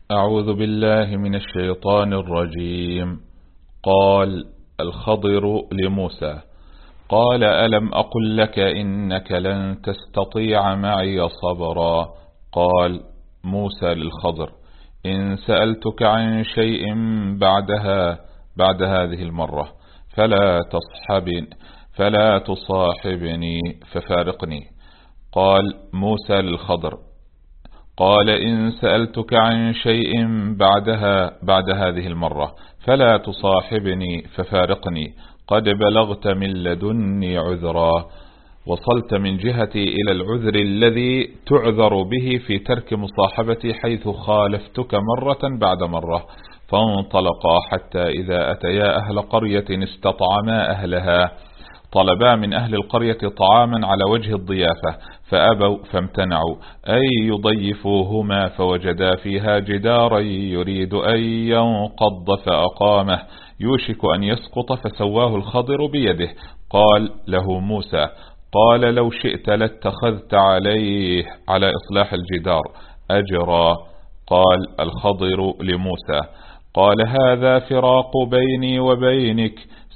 أعوذ بالله من الشيطان الرجيم. قال الخضر لموسى: قال ألم أقل لك إنك لن تستطيع معي صبرا. قال موسى للخضر: إن سألتك عن شيء بعد هذه المرة فلا تصاحبني ففارقني. قال موسى للخضر: قال إن سألتك عن شيء بعد هذه المرة فلا تصاحبني ففارقني، قد بلغت من لدني عذرا، وصلت من جهتي إلى العذر الذي تعذر به في ترك مصاحبتي، حيث خالفتك مرة بعد مرة. فانطلقا حتى إذا أتيا أهل قرية استطعما أهلها، طلبا من أهل القرية طعاما على وجه الضيافة فأبوا فامتنعوا أن يضيفوهما، فوجدا فيها جدارا يريد أن ينقض فأقامه، يوشك أن يسقط، فسواه الخضر بيده. قال له موسى: قال لو شئت لاتخذت على إصلاح الجدار أجرا. قال الخضر لموسى: قال هذا فراق بيني وبينك،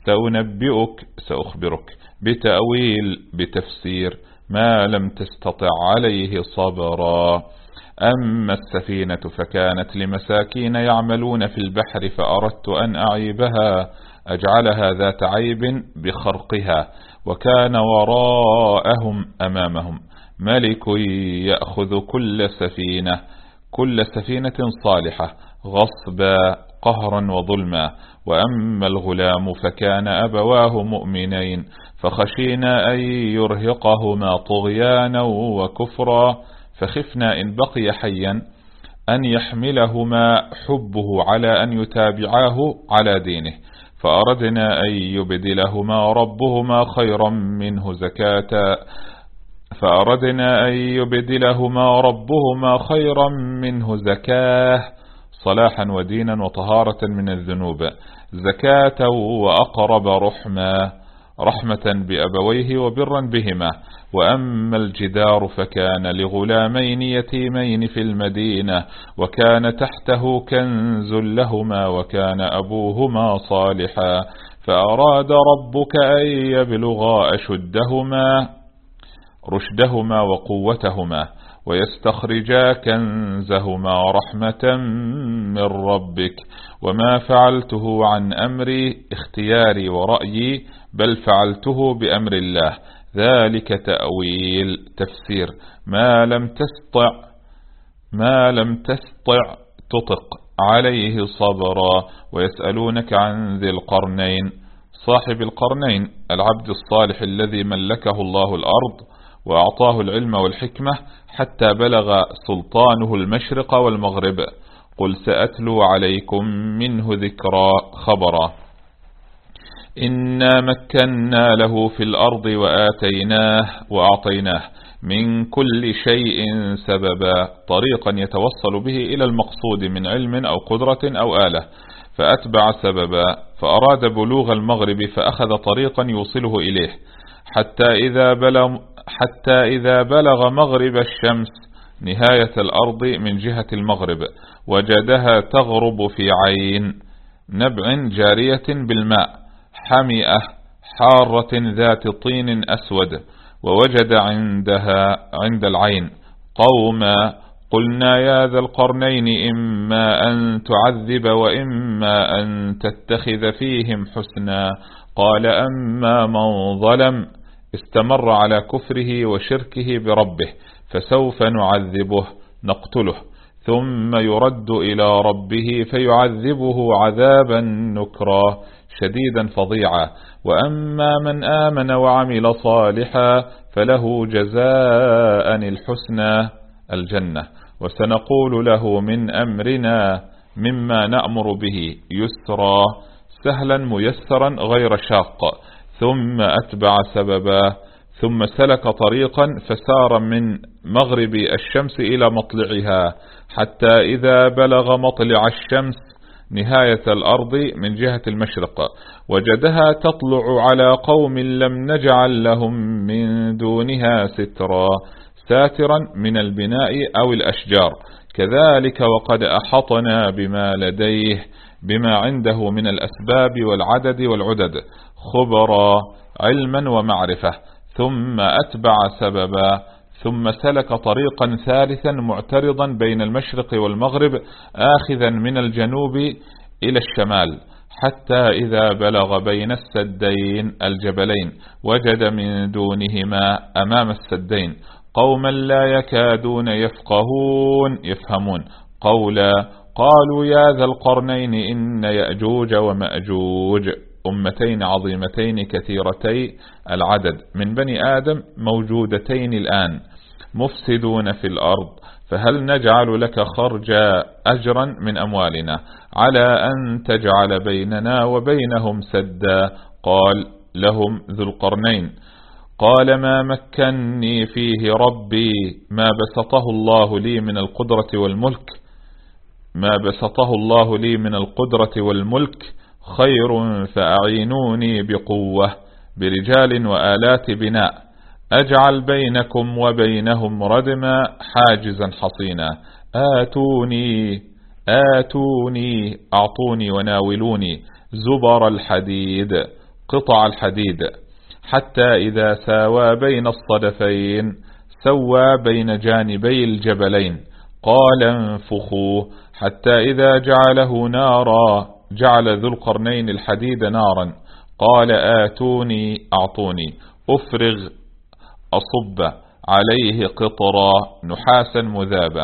سأخبرك بتفسير ما لم تستطع عليه صبرا. أما السفينة فكانت لمساكين يعملون في البحر، فأردت أن أعيبها أجعلها ذات عيب بخرقها، وكان وراءهم أمامهم ملك يأخذ كل سفينة صالحة غصبا قهرا وظلما. وأما الغلام فكان أبواه مؤمنين، فخشينا أن يرهقهما طغيانا وكفرا، فخفنا إن بقي حيا أن يحملهما حبه على أن يتابعاه على دينه، فأردنا أن يبدلهما ربهما خيرا منه زكاة، صلاحا ودينا وطهارة من الذنوب، زكاة وأقرب رحمة بأبويه وبرا بهما. وأما الجدار فكان لغلامين يتيمين في المدينة، وكان تحته كنز لهما، وكان أبوهما صالحا، فأراد ربك أن يبلغا رشدهما وقوتهما، ويستخرجا كنزهما رحمة من ربك، وما فعلته عن أمري اختياري ورأيي، بل فعلته بأمر الله، ذلك تفسير ما لم تستطع تطق عليه صبرا. ويسألونك عن ذي القرنين. صاحب القرنين العبد الصالح الذي ملكه الله الأرض وأعطاه العلم والحكمة حتى بلغ سلطانه المشرق والمغرب. قل سأتلو عليكم منه خبرا. إنا مكنا له في الأرض وأعطيناه من كل شيء سببا، طريقا يتوصل به إلى المقصود من علم أو قدرة أو آلة، فأتبع سببا، فأراد بلوغ المغرب فأخذ طريقا يوصله إليه، حتى إذا بلغ مغرب الشمس نهاية الأرض من جهة المغرب، وجدها تغرب في عين نبع جارية بالماء، حمئة حارة ذات طين أسود، ووجد عند العين قوما. قلنا يا ذا القرنين إما أن تعذب وإما أن تتخذ فيهم حسنا. قال أما من ظلم استمر على كفره وشركه بربه، فسوف نعذبه نقتله، ثم يرد إلى ربه فيعذبه عذابا نكرا شديدا فظيعا. وأما من آمن وعمل صالحا فله جزاء الحسنى الجنة، وسنقول له من أمرنا مما نأمر به يسرا، سهلا ميسرا غير شاق. ثم أتبع سببا، ثم سلك طريقا فسار من مغرب الشمس إلى مطلعها، حتى إذا بلغ مطلع الشمس نهاية الأرض من جهة المشرق، وجدها تطلع على قوم لم نجعل لهم من دونها سترا، ساترا من البناء أو الأشجار، كذلك وقد أحطنا بما لديه بما عنده من الأسباب والعدد والعدد خبرا علما ومعرفة، ثم أتبع سببا، ثم سلك طريقا ثالثا معترضا بين المشرق والمغرب آخذا من الجنوب إلى الشمال، حتى إذا بلغ بين السدين الجبلين وجد من دونهما أمام السدين قوما لا يكادون يفهمون قولا قالوا يا ذا القرنين إن يأجوج ومأجوج أمتين عظيمتين كثيرتي العدد من بني آدم موجودتين الآن مفسدون في الأرض، فهل نجعل لك خرجا أجرا من أموالنا على أن تجعل بيننا وبينهم سدا؟ قال لهم ذو القرنين قال ما مكني فيه ربي ما بسطه الله لي من القدرة والملك خير، فأعينوني بقوة برجال وآلات بناء أجعل بينكم وبينهم ردما حاجزا حصينا، أعطوني وناولوني زبر الحديد قطع الحديد حتى إذا ساوى بين الصدفين سوى بين جانبي الجبلين، قال انفخوه حتى إذا جعله نارا جعل ذو القرنين الحديد نارا، قال أعطوني أفرغ أصب عليه قطرا نحاسا مذابا،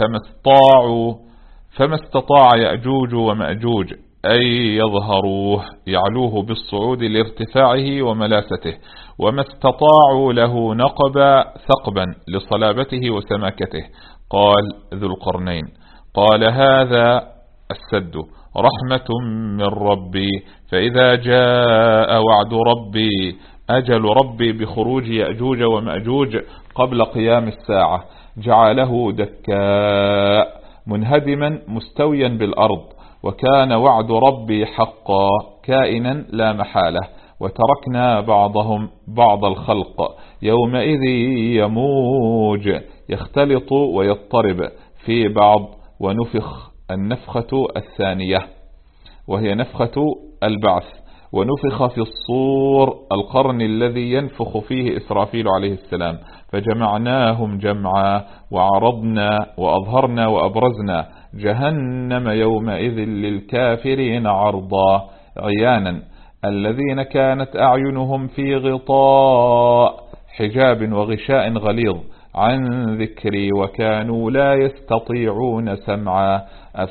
فما استطاع يأجوج ومأجوج أي يظهروه يعلوه بالصعود لارتفاعه وملاسته، وما استطاعوا له ثقبا لصلابته وسماكته. قال ذو القرنين قال هذا السد رحمة من ربي، فإذا جاء وعد ربي أجل ربي بخروج يأجوج ومأجوج قبل قيام الساعة جعله دكاء منهدما مستويا بالأرض، وكان وعد ربي حقا كائنا لا محالة، وتركنا بعضهم بعض الخلق يومئذ يموج يختلط ويضطرب في بعض، ونفخ النفخة الثانية وهي نفخة البعث، ونفخ في الصور القرن الذي ينفخ فيه إسرافيل عليه السلام، فجمعناهم جمعا وعرضنا وأظهرنا وأبرزنا جهنم يومئذ للكافرين عرضا عيانا، الذين كانت أعينهم في غطاء حجاب وغشاء غليظ عن ذكري وكانوا لا يستطيعون سمعا،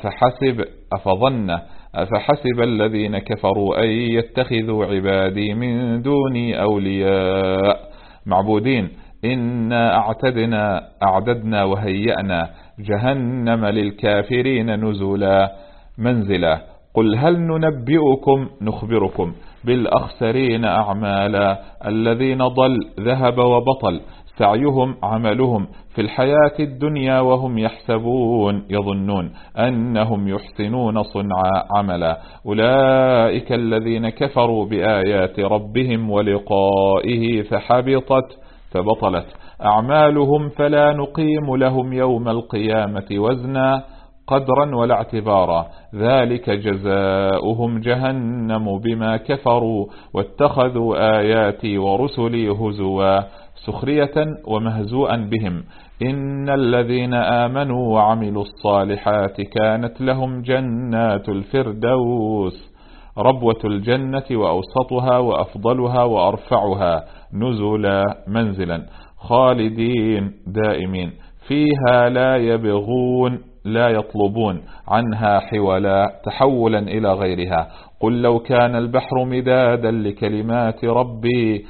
أفحسب الذين كفروا أن يتخذوا عبادي من دوني أولياء معبودين، إنا أعددنا وهيأنا جهنم للكافرين منزلا. قل هل نخبركم بالأخسرين أعمالا، الذين ذهب وبطل سعيهم عملهم في الحياة الدنيا وهم يظنون أنهم يحسنون صنعا عملا، أولئك الذين كفروا بآيات ربهم ولقائه فبطلت أعمالهم، فلا نقيم لهم يوم القيامة وزنا قدرا ولا اعتبارا، ذلك جزاؤهم جهنم بما كفروا واتخذوا آياتي ورسلي هزوا سخرية ومهزوءا بهم، إن الذين آمنوا وعملوا الصالحات كانت لهم جنات الفردوس ربوة الجنة وأوسطها وأفضلها وأرفعها نزلا منزلا، خالدين دائمين فيها لا يبغون لا يطلبون عنها حولا تحولا إلى غيرها. قل لو كان البحر مدادا لكلمات ربي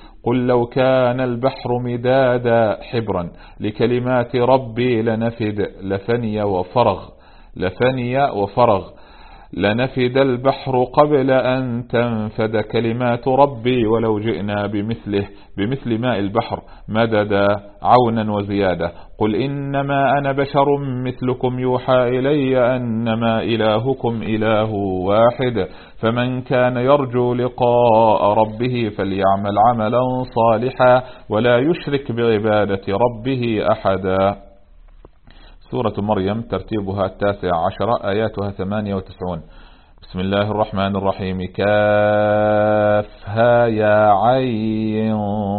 حبرا لكلمات ربي لنفد البحر قبل أن تنفد كلمات ربي ولو جئنا بمثل ماء البحر مددا عونا وزيادة. قل إنما أنا بشر مثلكم يوحى إلي أنما إلهكم إله واحد، فمن كان يرجو لقاء ربه فليعمل عملا صالحا ولا يشرك بعبادة ربه أحدا. سورة مريم ترتيبها 19 آياتها 98. بسم الله الرحمن الرحيم. كافها يا عين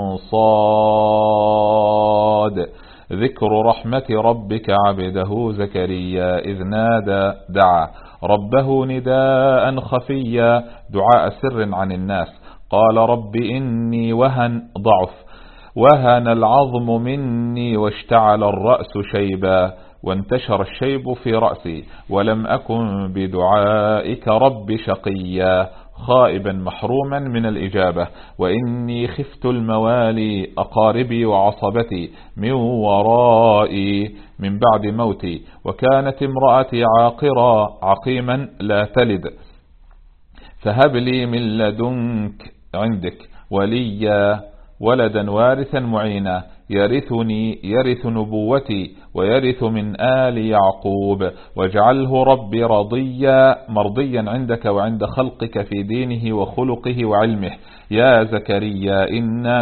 صاد. ذكر رحمة ربك عبده زكريا إذ نادى دعا ربه نداء خفيا، دعاء سر عن الناس. قال رب إني وهن العظم مني واشتعل الرأس شيبا، وانتشر الشيب في رأسي، ولم أكن بدعائك رب شقيا، خائبا محروما من الإجابة. وإني خفت الموالي أقاربي وعصبتي من ورائي من بعد موتي، وكانت امرأتي عاقرا عقيما لا تلد، فهب لي من لدنك عندك وليا ولدا وارثا معينا، يرث نبوتي ويرث من آل يعقوب، واجعله ربي مرضيا عندك وعند خلقك في دينه وخلقه وعلمه. يا زكريا إنا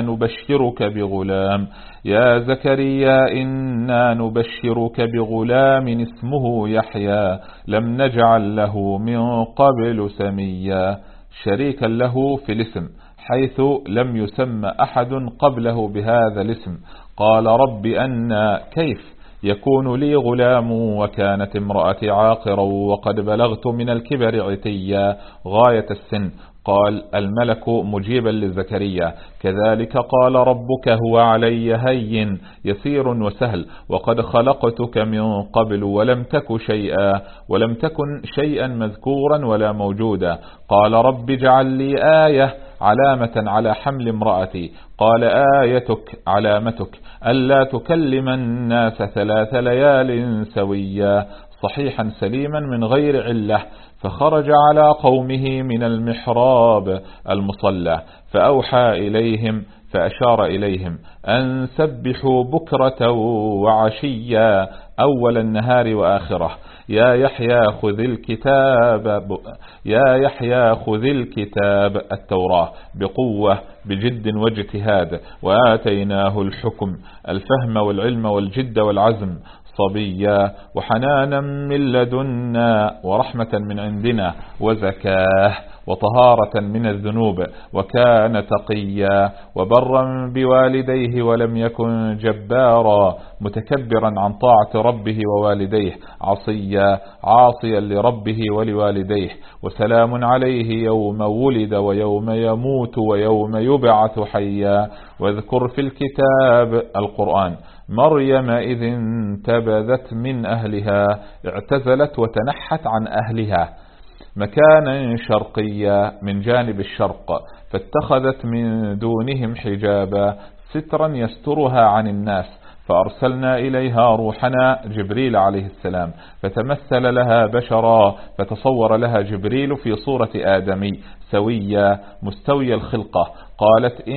نبشرك بغلام اسمه يحيى لم نجعل له من قبل سميا، شريكا له في الاسم حيث لم يسمى أحد قبله بهذا الاسم. قال رب أنا كيف يكون لي غلام وكانت امرأتي عاقرا وقد بلغت من الكبر عتيا غاية السن. قال الملك مجيبا لزكريا كذلك قال ربك هو علي هين يسير وسهل، وقد خلقتك من قبل ولم تكن شيئا مذكورا ولا موجودا. قال رب اجعل لي آية علامة على حمل امرأتي. قال آيتك علامتك ألا تكلم الناس 3 ليال سويا صحيحا سليما من غير علة. فخرج على قومه من المحراب المصلى فأوحى إليهم فأشار إليهم أن سبحوا بكرة وعشيا أول النهار وآخره. يا يحيى خذ الكتاب التوراة بقوة بجد واجتهاد، وآتيناه الحكم الفهم والعلم والجد والعزم صبيا وحنانا من لدنا ورحمة من عندنا وزكاه وطهارة من الذنوب، وكان تقيا وبرا بوالديه ولم يكن جبارا متكبرا عن طاعة ربه ووالديه عاصيا لربه ولوالديه. وسلام عليه يوم ولد ويوم يموت ويوم يبعث حيا. واذكر في الكتاب القرآن مريم إذ انتبذت من أهلها، اعتزلت وتنحت عن أهلها مكانا شرقيا من جانب الشرق، فاتخذت من دونهم حجابا سترا يسترها عن الناس، فأرسلنا إليها روحنا جبريل عليه السلام فتمثل لها بشرا، فتصور لها جبريل في صورة آدمي سويا مستوي الخلقة. قالت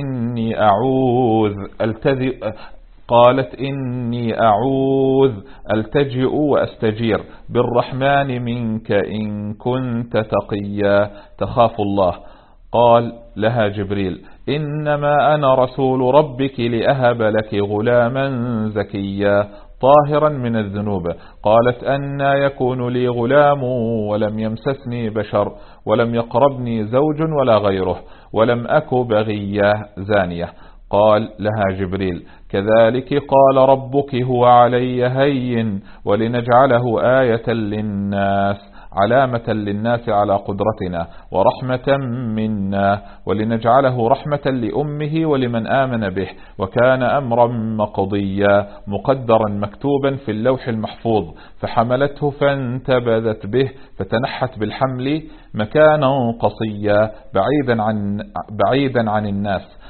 إني أعوذ ألتجئ وأستجير بالرحمن منك إن كنت تقيا تخاف الله. قال لها جبريل إنما أنا رسول ربك لأهب لك غلاما زكيا طاهرا من الذنوب. قالت أنى يكون لي غلام ولم يمسسني بشر ولم يقربني زوج ولا غيره ولم أك بغية زانية. قال لها جبريل كذلك قال ربك هو علي هين ولنجعله آية للناس علامة للناس على قدرتنا ورحمة منا ولنجعله رحمة لأمه ولمن آمن به، وكان أمرا مقضيا مقدرا مكتوبا في اللوح المحفوظ. فحملته فانتبذت به فتنحت بالحمل مكانا قصيا بعيدا عن الناس،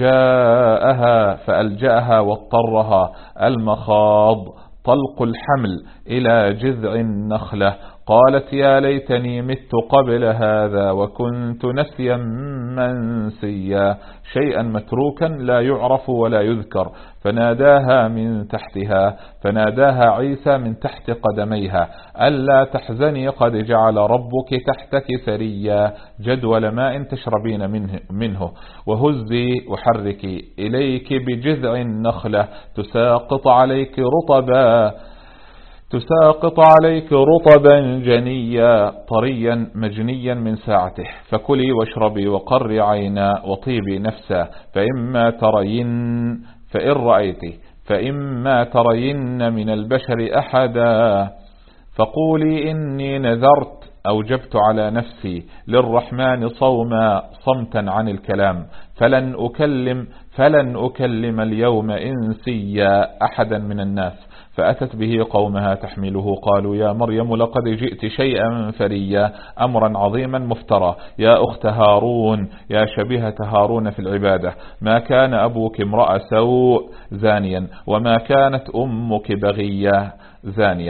فألجأها واضطرها المخاض طلق الحمل إلى جذع النخلة. قالت يا ليتني مت قبل هذا وكنت نسيا منسيا شيئا متروكا لا يعرف ولا يذكر. فناداها عيسى من تحت قدميها ألا تحزني قد جعل ربك تحتك سريا جدول ماء تشربين منه، وهزي وحركي إليك بجذع النخلة تساقط عليك رطبا تساقط عليك رطبا جنيا طريا مجنيا من ساعته، فكلي واشربي وقري عينا وطيبي نفسا، فإما ترين من البشر أحدا فقولي إني نذرت أوجبت على نفسي للرحمن صوما صمتا عن الكلام، فلن أكلم اليوم إنسيا أحدا من الناس. فأتت به قومها تحمله، قالوا يا مريم لقد جئت شيئا فريا، أمرا عظيما مفترى، يا أخت هارون، يا شبيهة هارون في العبادة، ما كان أبوك امرأ سوء زانيا وما كانت أمك بغية زانية.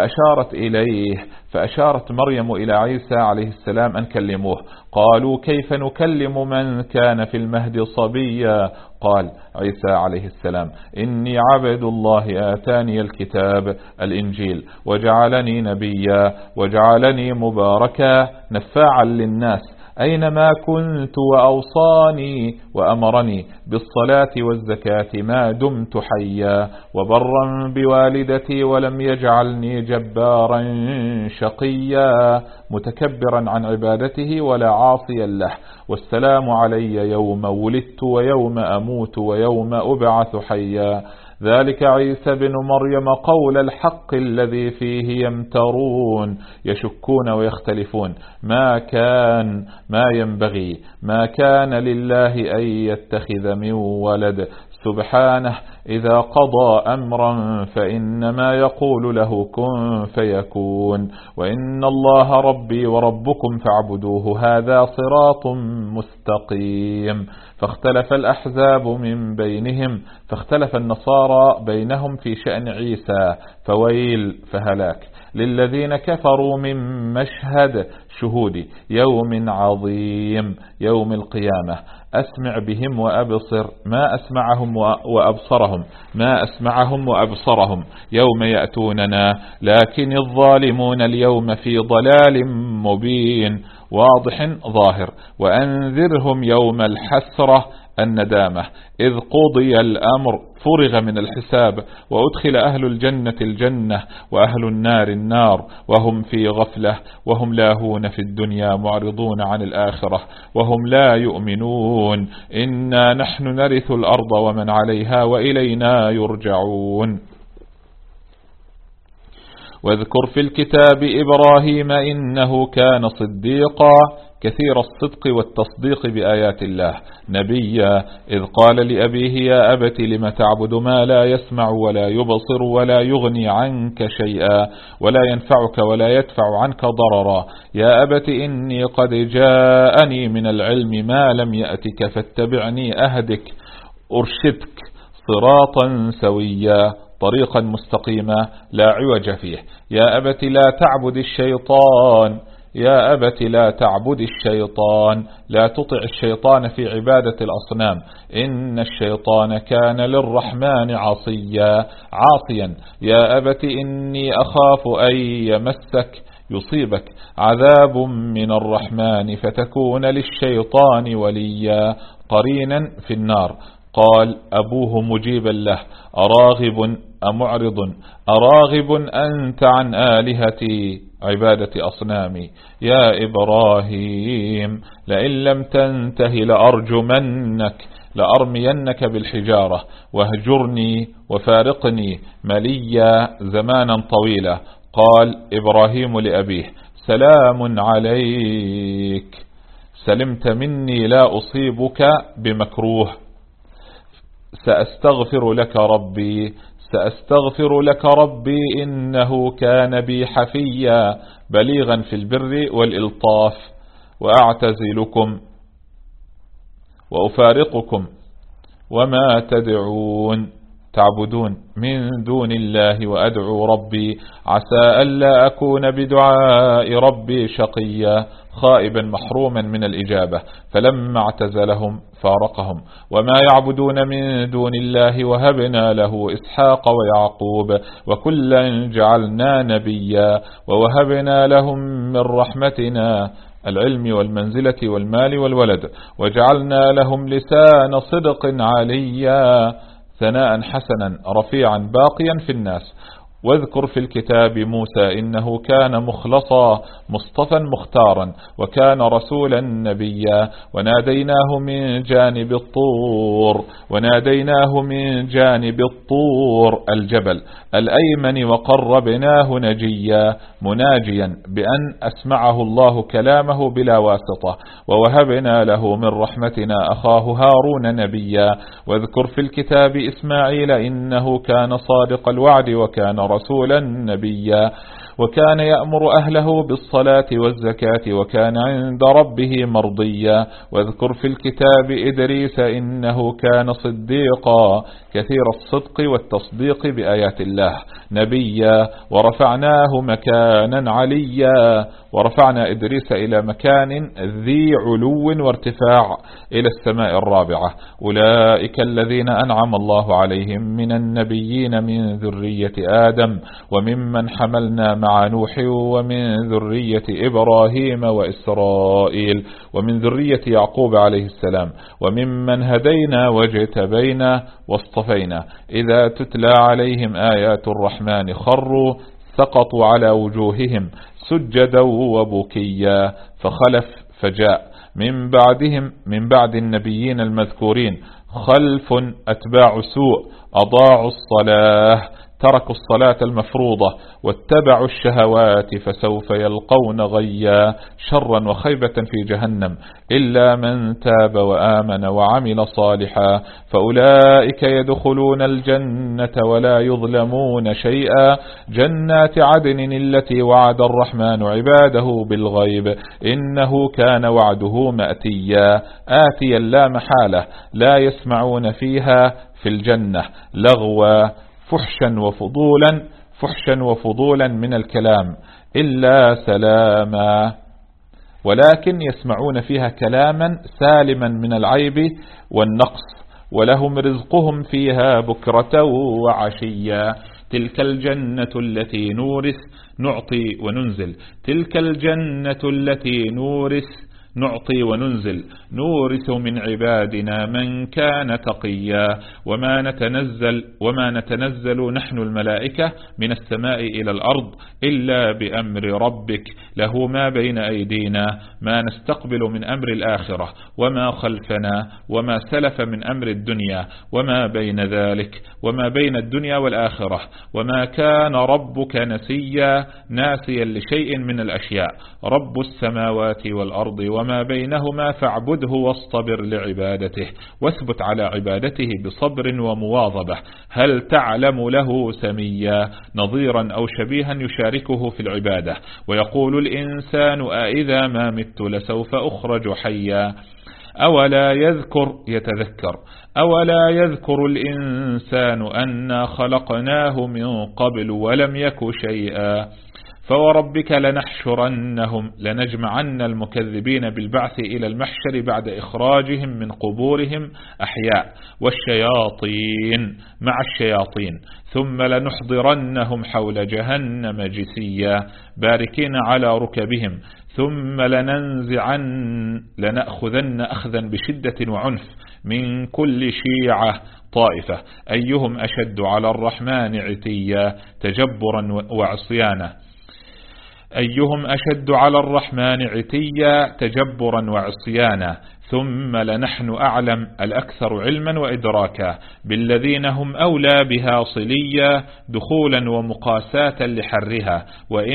فأشارت مريم إلى عيسى عليه السلام أن كلموه. قالوا كيف نكلم من كان في المهد صبيا؟ قال عيسى عليه السلام إني عبد الله آتاني الكتاب الإنجيل وجعلني نبيا وجعلني مباركا نفاعا للناس أينما كنت، وأوصاني وأمرني بالصلاة والزكاة ما دمت حيا، وبرا بوالدتي ولم يجعلني جبارا شقيا متكبرا عن عبادته ولا عاصيا له، والسلام علي يوم ولدت ويوم أموت ويوم أبعث حيا. ذلك عيسى بن مريم قول الحق الذي فيه يمترون، يشكون ويختلفون. ما كان لله أن يتخذ من ولد، سبحانه إذا قضى أمرا فإنما يقول له كن فيكون، وإن الله ربي وربكم فاعبدوه هذا صراط مستقيم. فاختلف الأحزاب من بينهم، فاختلف النصارى بينهم في شأن عيسى، فويل فهلاك للذين كفروا من مشهد شهود يوم عظيم يوم القيامة. أسمع بهم وأبصر ما أسمعهم وأبصرهم يوم يأتوننا، لكن الظالمون اليوم في ضلال مبين واضح ظاهر. وأنذرهم يوم الحسرة الندامة إذ قضي الأمر فرغ من الحساب، وأدخل أهل الجنة الجنة وأهل النار النار، وهم في غفلة وهم لاهون في الدنيا معرضون عن الآخرة وهم لا يؤمنون. إنا نحن نرث الأرض ومن عليها وإلينا يرجعون. واذكر في الكتاب إبراهيم إنه كان صديقا كثير الصدق والتصديق بآيات الله، نبيا إذ قال لأبيه يا أبت لم تعبد ما لا يسمع ولا يبصر ولا يغني عنك شيئا ولا ينفعك ولا يدفع عنك ضررا، يا أبت إني قد جاءني من العلم ما لم يأتك فاتبعني أهدك أرشدك صراطا سويا طريقا مستقيما لا عوج فيه. يا أبت لا تعبد الشيطان، لا تطع الشيطان في عبادة الأصنام، إن الشيطان كان للرحمن عاصيا. يا أبت إني أخاف أن يمسك يصيبك عذاب من الرحمن فتكون للشيطان وليا قرينا في النار. قال أبوه مجيبا له أراغب أنت عن آلهتي عبادة أصنامي يا إبراهيم لئن لم تنته لأرمينك بالحجارة واهجرني وفارقني مليا زمانا طويلا. قال إبراهيم لأبيه سلام عليك، سلمت مني لا أصيبك بمكروه، سأستغفر لك ربي إنه كان بي حفيا بليغا في البر والإلطاف. وأعتزلكم وأفارقكم وما تعبدون من دون الله وأدعو ربي عسى ألا أكون بدعاء ربي شقيا خائبا محروما من الإجابة. فلما اعتزلهم فارقهم وما يعبدون من دون الله وهبنا له إسحاق ويعقوب وكلا جعلنا نبيا ووهبنا لهم من رحمتنا العلم والمنزلة والمال والولد وجعلنا لهم لسان صدق عليا ثناء حسنا رفيعا باقيا في الناس. واذكر في الكتاب موسى إنه كان مخلصا مصطفى مختارا وكان رسولا نبيا وناديناه من جانب الطور الجبل الأيمن وقربناه نجيا مناجيا بأن أسمعه الله كلامه بلا واسطة ووهبنا له من رحمتنا أخاه هارون نبيا. واذكر في الكتاب إسماعيل إنه كان صادق الوعد وكان رسولا نبيا وكان يأمر أهله بالصلاة والزكاة وكان عند ربه مرضيا. واذكر في الكتاب إدريس إنه كان صديقا كثير الصدق والتصديق بآيات الله نبيا ورفعناه مكانا عليا. ورفعنا إدريس إلى مكان ذي علو وارتفاع إلى السماء الرابعة. أولئك الذين أنعم الله عليهم من النبيين من ذرية آدم وممن حملنا مع نوح ومن ذرية إبراهيم وإسرائيل ومن ذرية يعقوب عليه السلام وممن هدينا واجتبينا واصطفينا. إذا تتلى عليهم آيات الرحمن خروا سقطوا على وجوههم سجدا وبكيا. فخلف فجاء من بعد النبيين المذكورين خلف أتباع سوء أضاعوا الصلاة تركوا الصلاة المفروضة واتبعوا الشهوات فسوف يلقون غيا شرا وخيبة في جهنم إلا من تاب وآمن وعمل صالحا فأولئك يدخلون الجنة ولا يظلمون شيئا جنات عدن التي وعد الرحمن عباده بالغيب إنه كان وعده مأتيا. آتيا لا محالة لا يسمعون فيها في الجنة لغوا فحشا وفضولا من الكلام إلا سلاما ولكن يسمعون فيها كلاما سالما من العيب والنقص ولهم رزقهم فيها بكرة وعشيا. تلك الجنة التي نورث نعطي وننزل نورث من عبادنا من كان تقيا. وما نتنزل نحن الملائكة من السماء إلى الأرض إلا بأمر ربك له ما بين أيدينا ما نستقبل من أمر الآخرة وما خلفنا وما سلف من أمر الدنيا وما بين ذلك وما بين الدنيا والآخرة وما كان ربك ناسيا لشيء من الأشياء رب السماوات والأرض وما بينهما فاعبده واصطبر لعبادته واثبت على عبادته بصبر ومواظبة هل تعلم له سميا نظيرا أو شبيها يشاركه في العبادة. ويقول الإنسان أإذا ما مت لسوف أخرج حيا أولا يذكر الإنسان أنا خلقناه من قبل ولم يك شيئا. فوربك لنجمعن المكذبين بالبعث إلى المحشر بعد إخراجهم من قبورهم أحياء والشياطين مع الشياطين ثم لنحضرنهم حول جهنم جثيا باركين على ركبهم ثم لنأخذن أخذا بشدة وعنف من كل شيعة طائفة أيهم أشد على الرحمن عتيا تجبرا وعصيانا ثم لنحن أعلم الأكثر علما وإدراكا بالذين هم أولى بها صليا دخولا ومقاساة لحرها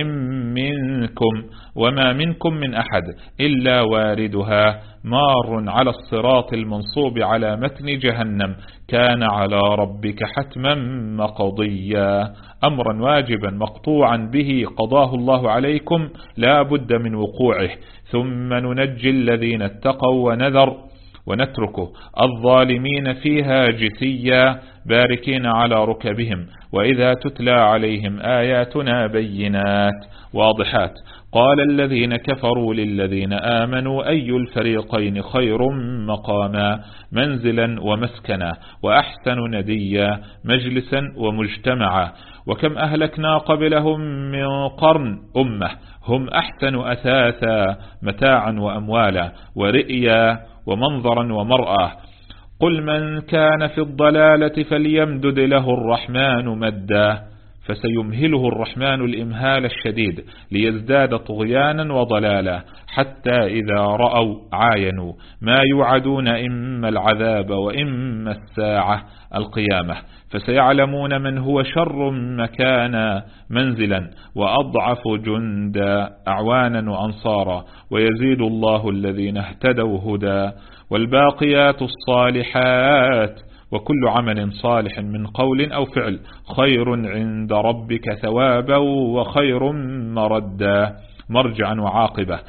وما منكم من أحد إلا واردها مار على الصراط المنصوب على متن جهنم كان على ربك حتما مقضيا. أمرا واجبا مقطوعا به قضاه الله عليكم لا بد من وقوعه ثم ننجي الذين اتقوا ونترك الظالمين فيها جثيا باركين على ركبهم وإذا تتلى عليهم آياتنا بينات واضحات قال الذين كفروا للذين آمنوا أي الفريقين خير مقاما منزلا ومسكنا وأحسن نديا مجلسا ومجتمعا وكم أهلكنا قبلهم من قرن أمة هم أحسن أثاثا متاعا وأموالا ورئيا ومنظرا ومرأة قل من كان في الضلالة فليمدد له الرحمن مدا فسيمهله الرحمن الإمهال الشديد ليزداد طغيانا وضلالا، حتى إذا رأوا عاينوا ما يوعدون إما العذاب وإما الساعة القيامة، فسيعلمون من هو شر مكانا منزلا وأضعف جندا أعوانا وأنصارا، ويزيد الله الذين اهتدوا هدى. والباقيات الصالحات وكل عمل صالح من قول أو فعل خير عند ربك ثوابا وخير مردا مرجعا وعاقبة.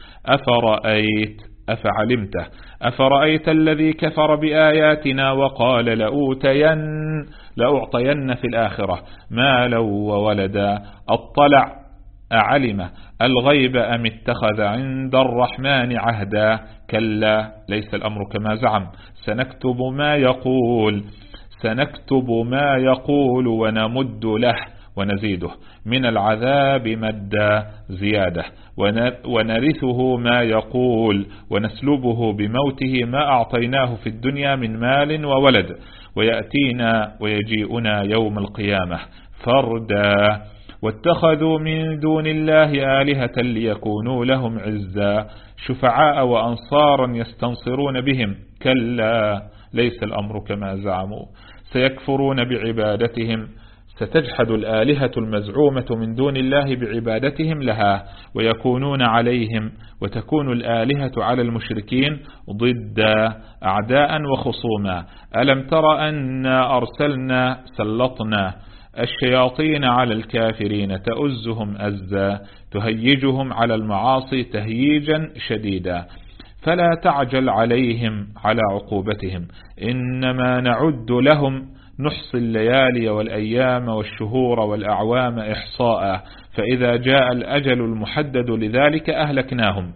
أفرأيت الذي كفر بآياتنا وقال لأعطين في الآخرة مالا وولدا أطلع أعلم الغيب أم اتخذ عند الرحمن عهدا كلا ليس الأمر كما زعم سنكتب ما يقول ونمد له ونزيده من العذاب مدا زيادة، ونرثه ما يقول ونسلبه بموته ما أعطيناه في الدنيا من مال وولد، ويجيئنا يوم القيامة فردا. واتخذوا من دون الله آلهة ليكونوا لهم عزا شفعاء وأنصارا يستنصرون بهم كلا ليس الأمر كما زعموا سيكفرون بعبادتهم، ستجحد الآلهة المزعومة من دون الله بعبادتهم لها ويكونون عليهم، وتكون الآلهة على المشركين ضد أعداء وخصوما. ألم تر أنا سلطنا الشياطين على الكافرين تؤزهم أزا تهيجهم على المعاصي تهييجا شديدا، فلا تعجل عليهم على عقوبتهم إنما نعد لهم نحصي الليالي والأيام والشهور والأعوام إحصاء، فإذا جاء الأجل المحدد لذلك أهلكناهم.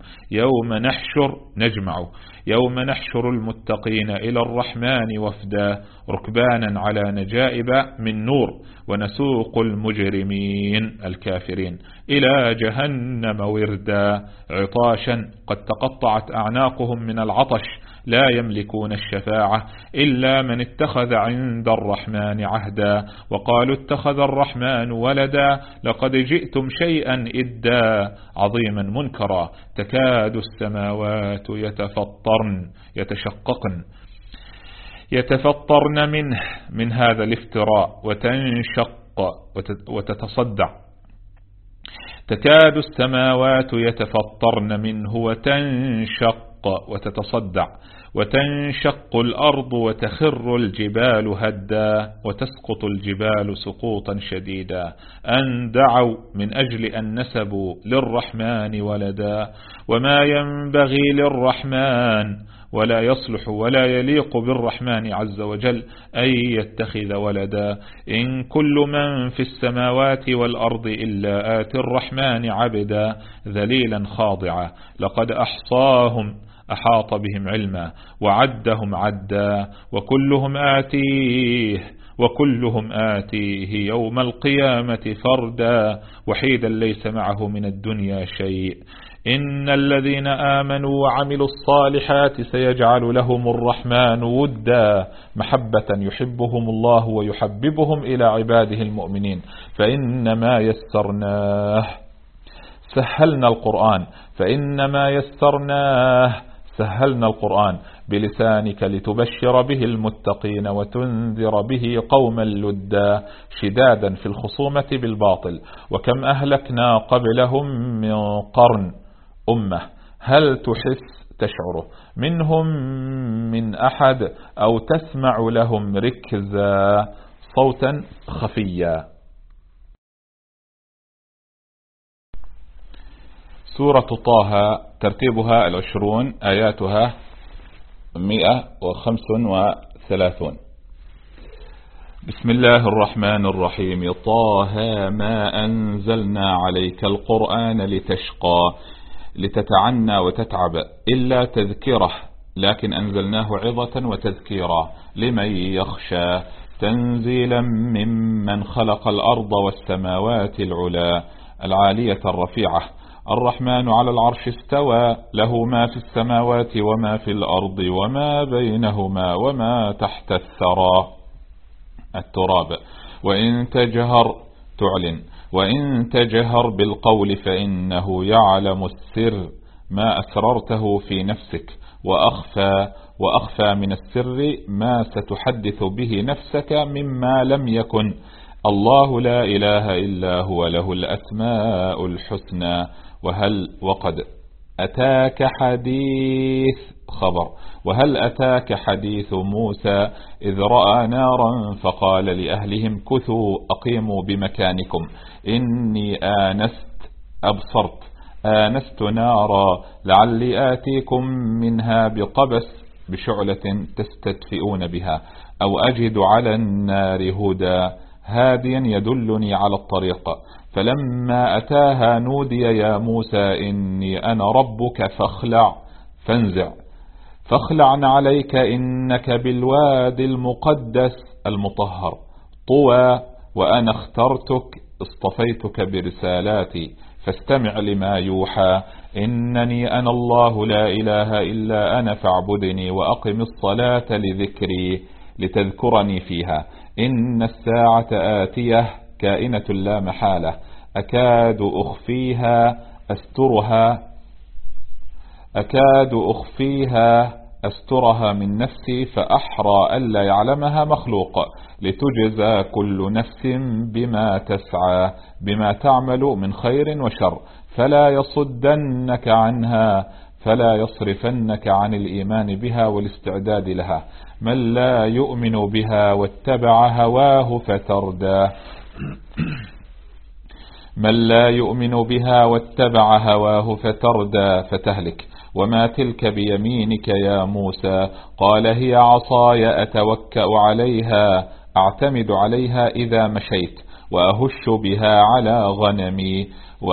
يوم نحشر المتقين إلى الرحمن وفدا ركبانا على نجائب من نور، ونسوق المجرمين الكافرين إلى جهنم وردا عطاشا قد تقطعت أعناقهم من العطش لا يملكون الشفاعة إلا من اتخذ عند الرحمن عهدا، وقالوا اتخذ الرحمن ولدا لقد جئتم شيئا إدا عظيما منكرا، تكاد السماوات يتفطرن منه من هذا الافتراء وتتصدع. تكاد السماوات يتفطرن منه وتنشق الأرض وتخر الجبال هدا وتسقط الجبال سقوطا شديدا أن دعوا من أجل أن نسبوا للرحمن ولدا، وما ينبغي للرحمن ولا يصلح ولا يليق بالرحمن عز وجل أن يتخذ ولدا، إن كل من في السماوات والأرض إلا آتي الرحمن عبدا ذليلا خاضعا، لقد أحصاهم أحاط بهم علما وعدهم عدا، وكلهم آتيه يوم القيامة فردا وحيدا ليس معه من الدنيا شيء. إن الذين آمنوا وعملوا الصالحات سيجعل لهم الرحمن ودا محبة يحبهم الله ويحببهم إلى عباده المؤمنين، فإنما سهلنا القرآن بلسانك لتبشر به المتقين وتنذر به قوما لدا شدادا في الخصومة بالباطل. وكم أهلكنا قبلهم من قرن أمة هل تشعر منهم من أحد أو تسمع لهم ركزا صوتا خفيا. سورة طه ترتيبها 20 آياتها 135. بسم الله الرحمن الرحيم. طه ما أنزلنا عليك القرآن لتشقى لتتعنى وتتعب إلا تذكره، لكن أنزلناه عظة وتذكيرا لمن يخشى، تنزيلا ممن خلق الأرض والسماوات العلا العالية الرفيعة. الرحمن على العرش استوى، له ما في السماوات وما في الأرض وما بينهما وما تحت الثرى التراب. وإن تجهر تعلن، وإن تجهر بالقول فإنه يعلم السر ما أسررته في نفسك، وأخفى من السر ما ستحدث به نفسك مما لم يكن. الله لا إله إلا هو، له الأسماء الحسنى. وقد أتاك حديث خبر، وهل أتاك حديث موسى إذ رأى نارا فقال لأهلهم كثوا أقيموا بمكانكم إني آنست نارا لعلي آتيكم منها بقبس بشعلة تستدفئون بها أو أجد على النار هدى هاديا يدلني على الطريق. فلما أتاها نودي يا موسى إني أنا ربك فاخلع عليك إنك بالواد المقدس المطهر طوى، وأنا اصطفيتك برسالاتي فاستمع لما يوحى. إنني أنا الله لا إله إلا أنا فاعبدني وأقم الصلاة لذكري لتذكرني فيها. إن الساعة آتية كائنة لا محالة أكاد أسترها من نفسي فأحرى ألا يعلمها مخلوق، لتجزى كل نفس بما تسعى بما تعمل من خير وشر، فلا يصرفنك عن الإيمان بها والاستعداد لها من لا يؤمن بها واتبع هواه فتردى فتهلك. وما تلك بيمينك يا موسى؟ قال هي عصاي أتوكأ عليها أعتمد عليها إذا مشيت وأهش بها على غنمي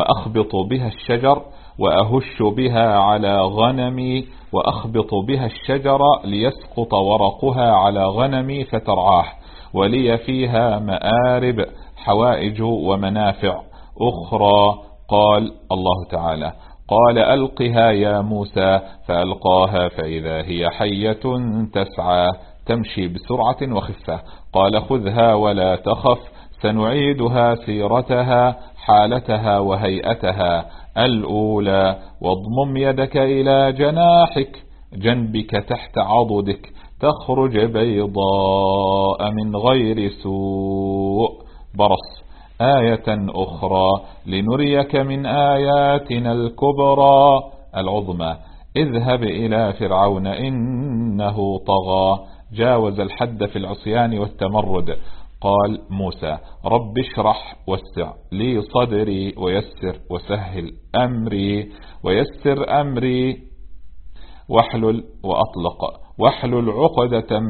وأخبط بها الشجر ليسقط ورقها على غنمي فترعاه، ولي فيها مآرب حوائج ومنافع أخرى. قال الله تعالى قال ألقها يا موسى فألقاها فإذا هي حية تسعى تمشي بسرعة وخفة. قال خذها ولا تخف سنعيدها سيرتها حالتها وهيئتها الأولى، واضمم يدك إلى جنبك تحت عضدك تخرج بيضاء من غير سوء برص. آية أخرى لنريك من آياتنا الكبرى العظمى. اذهب إلى فرعون إنه طغى جاوز الحد في العصيان والتمرد. قال موسى رب اشرح وسع لي صدري وسهل أمري ويسر أمري واحلل عقدة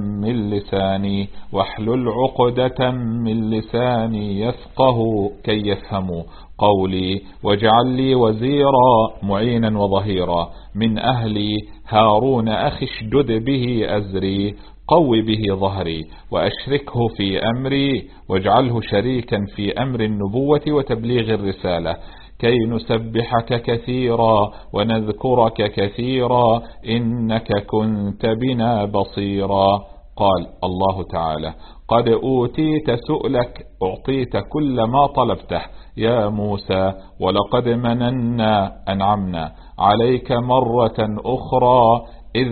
من لساني يفقه كي يفهموا قولي. واجعل لي وزيرا معينا وظهيرا من أهلي هارون أخي اشدد به أزري قو به ظهري وأشركه في أمري واجعله شريكا في أمر النبوة وتبليغ الرسالة كي نسبحك كثيرا ونذكرك كثيرا إنك كنت بنا بصيرا. قال الله تعالى قد أوتيت سؤلك أعطيت كل ما طلبته يا موسى، ولقد أنعمنا عليك مرة أخرى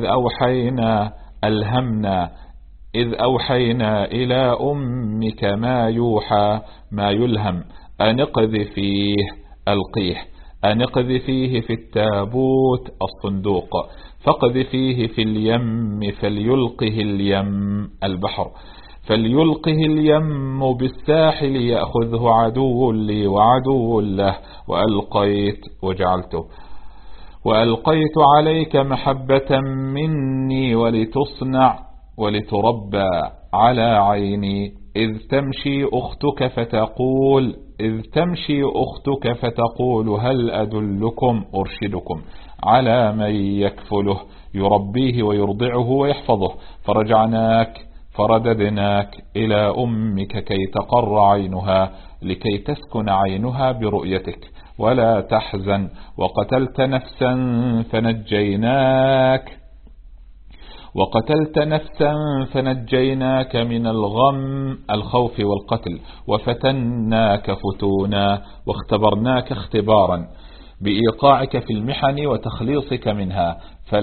إذ أوحينا إلى أمك ما يلهم أن اقذفيه في التابوت الصندوق فاقذفيه في اليم فليلقه اليم بالساحل يأخذه عدو لي وعدو له وألقيت عليك محبة مني ولتربى على عيني. إذ تمشي أختك فتقول هل أرشدكم على من يكفله يربيه ويرضعه ويحفظه. فرددناك إلى أمك كي تقر عينها لكي تسكن عينها برؤيتك ولا تحزن. وقتلت نفسا وقتلت نفسا فنجيناك من الغم الخوف والقتل، وفتناك فتونا واختبرناك اختبارا بإيقاعك في المحن وتخليصك منها،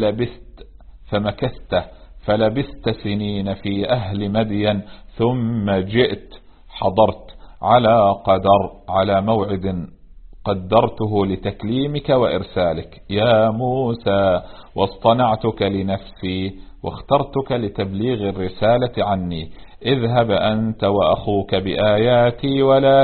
فلبثت سنين في أهل مدين، ثم جئت حضرت على موعد قدرته لتكليمك وإرسالك يا موسى، واصطنعتك لنفسي واخترتك لتبليغ الرسالة عني. اذهب أنت وأخوك بآياتي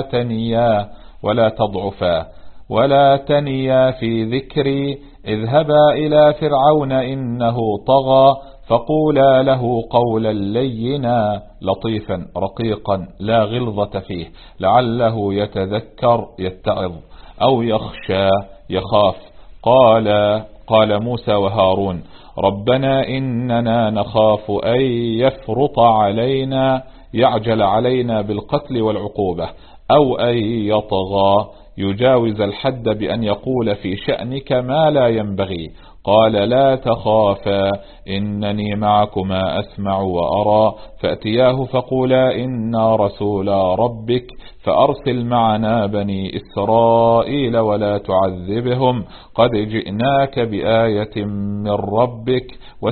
ولا تنيا في ذكري. اذهبا إلى فرعون إنه طغى، فقولا له قولا لينا لطيفا رقيقا لا غلظة فيه، لعله يتذكر يتعظ أو يخشى يخاف. قال موسى وهارون ربنا إننا نخاف أن يفرط علينا، يعجل علينا بالقتل والعقوبة، أو أن يطغى يجاوز الحد بأن يقول في شأنك ما لا ينبغي. قال لا تخافا إنني معكما أسمع وأرى، فأتياه فقولا إنا رسولا ربك فأرسل معنا بني إسرائيل ولا تعذبهم، قد جئناك بآية من ربك،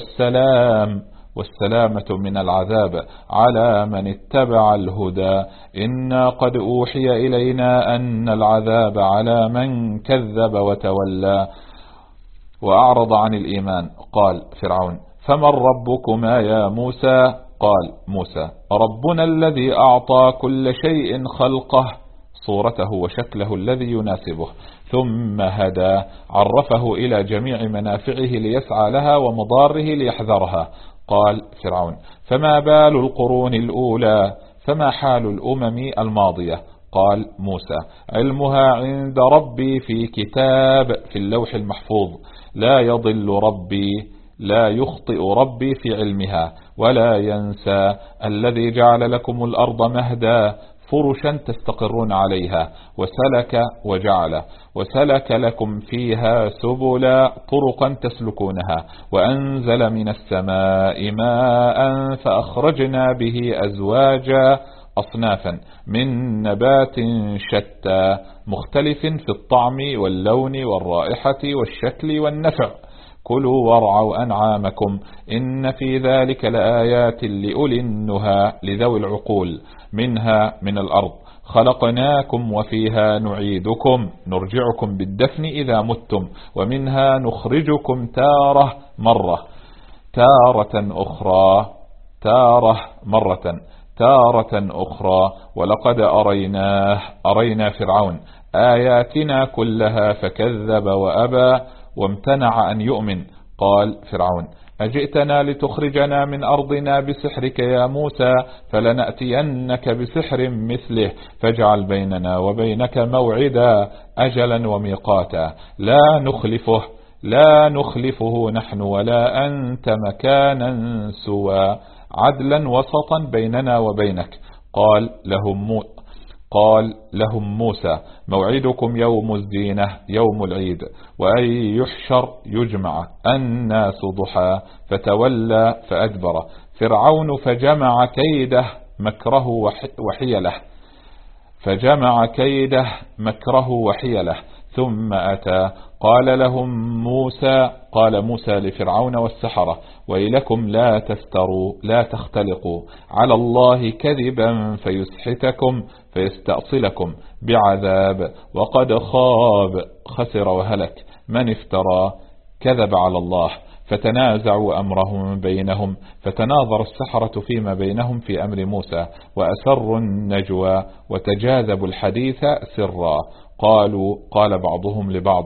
والسلامة من العذاب على من اتبع الهدى. إنا قد أوحي إلينا أن العذاب على من كذب وتولى وأعرض عن الإيمان. قال فرعون فمن ربكما يا موسى؟ قال موسى ربنا الذي أعطى كل شيء خلقه، صورته وشكله الذي يناسبه، ثم هدى عرفه إلى جميع منافعه ليسعى لها ومضاره ليحذرها. قال فرعون فما بال القرون الأولى؟ فما حال الأمم الماضية؟ قال موسى علمها عند ربي في كتاب في اللوح المحفوظ، لا يضل ربي لا يخطئ ربي في علمها ولا ينسى. الذي جعل لكم الأرض مهدا فرشا تستقرون عليها، وسلك لكم فيها سبلا طرقا تسلكونها، وأنزل من السماء ماء فأخرجنا به أزواجا أصنافا من نبات شتى مختلف في الطعم واللون والرائحة والشكل والنفع، كلوا وارعوا أنعامكم إن في ذلك لآيات لأولي النهى لذوي العقول. منها من الأرض خلقناكم وفيها نعيدكم نرجعكم بالدفن إذا متم، ومنها نخرجكم تارة أخرى. ولقد أرينا فرعون آياتنا كلها فكذب وأبى وامتنع أن يؤمن. قال فرعون أجئتنا لتخرجنا من أرضنا بسحرك يا موسى؟ فلنأتينك بسحر مثله فاجعل بيننا وبينك موعدا أجلا وميقاتا لا نخلفه نحن ولا أنت مكانا سوى، عدلا وسطا بيننا وبينك. قال لهم موسى موعدكم يوم الزينة يوم العيد، وأن يحشر يجمع الناس ضحى، فتولى فأدبر فرعون فجمع كيده مكره وحيله ثم أتى. قال موسى لفرعون والسحرة ويلكم لا تختلقوا على الله كذبا فيسحتكم فيستأصلكم بعذاب، وقد خسر وهلك من افترى كذب على الله. فتنازعوا أمرهم بينهم، فتناظر السحرة فيما بينهم في أمر موسى، وأسروا النجوى وتجاذبوا الحديث سرا. قال بعضهم لبعض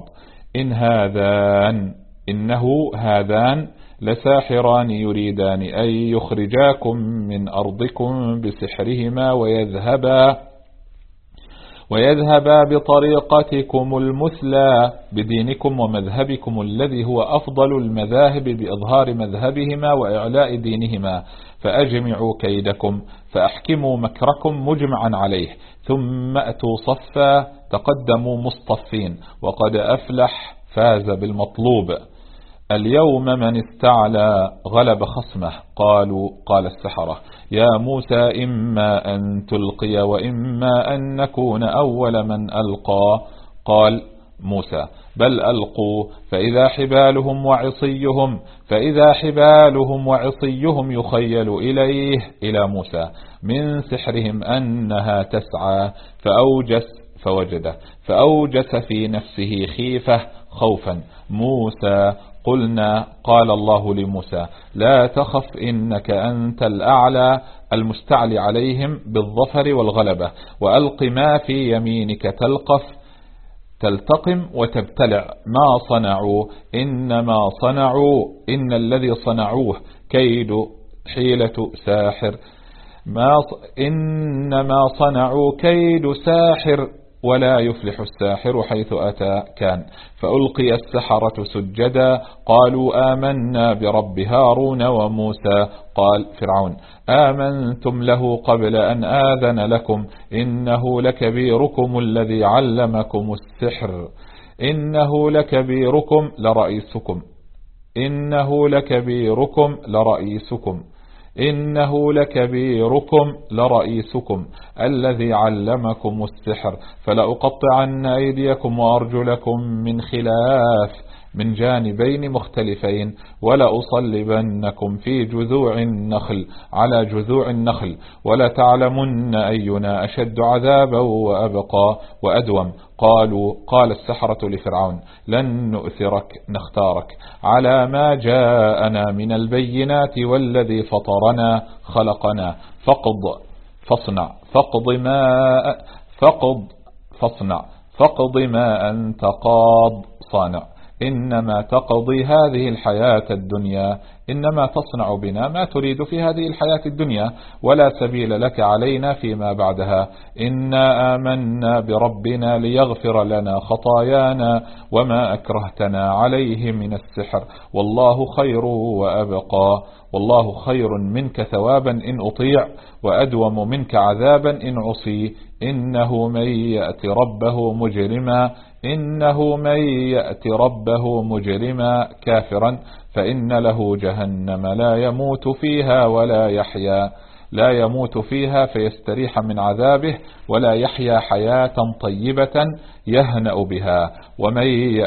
إنه هذان لساحران يريدان أن يخرجاكم من أرضكم بسحرهما ويذهبا بطريقتكم المثلى بدينكم ومذهبكم الذي هو أفضل المذاهب بإظهار مذهبهما وإعلاء دينهما، فأجمعوا كيدكم فأحكموا مكركم مجمعا عليه، ثم أتوا صفا تقدموا مصطفين، وقد أفلح فاز بالمطلوب. اليوم من استعلى غلب خصمه. قال السحرة يا موسى إما أن تلقي وإما أن نكون أول من ألقى. قال موسى بل ألقوا فإذا حبالهم وعصيهم يخيل إليه إلى موسى من سحرهم أنها تسعى فأوجس في نفسه خوفا موسى. قال الله لموسى لا تخف إنك أنت الأعلى المستعلي عليهم بالظفر والغلبة، وألق ما في يمينك تلتقم وتبتلع ما صنعوا إن الذي صنعوه كيد حيلة ساحر إنما صنعوا كيد ساحر ولا يفلح الساحر حيث أتى كان. فألقي السحرة سجدا قالوا آمنا برب هارون وموسى. قال فرعون آمنتم له قبل أن آذن لكم إنه لكبيركم الذي علمكم السحر إنه لكبيركم لرئيسكم الذي علمكم السحر فلأقطعن أيديكم وأرجلكم من خلاف من جانبين مختلفين ولأصلبنكم في على جذوع النخل ولتعلمن أينا أشد عذابا وأبقى وأدوم. قال السحرة لفرعون لن نؤثرك نختارك على ما جاءنا من البينات والذي فطرنا خلقنا فاقض ما أنت قاض صانع إنما تقضي هذه الحياة الدنيا إنما تصنع بنا ما تريد في هذه الحياة الدنيا ولا سبيل لك علينا فيما بعدها. إنا آمنا بربنا ليغفر لنا خطايانا وما أكرهتنا عليه من السحر والله خير وأبقى. والله خير منك ثوابا إن أطيع وأدوم منك عذابا إن عصي. إنه من يأت ربه مجرما كافرا فإن له جهنم لا يموت فيها فيستريح من عذابه ولا يحيا حياة طيبة يهنأ بها. ومن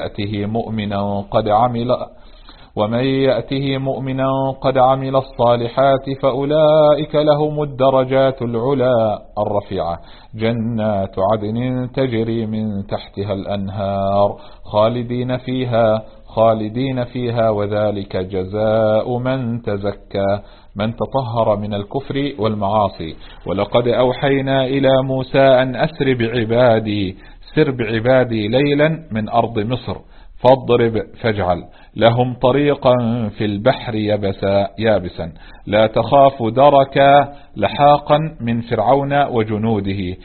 يأته مؤمنا قد عمل الصالحات فأولئك لهم الدرجات العلى الرفيعة جنات عدن تجري من تحتها الأنهار خالدين فيها وذلك جزاء من تزكى من تطهر من الكفر والمعاصي. ولقد أوحينا إلى موسى أن سر بعبادي ليلا من أرض مصر فاجعل لهم طريقا في البحر يابسا لا تخاف دركا لحاقا من فرعون وجنوده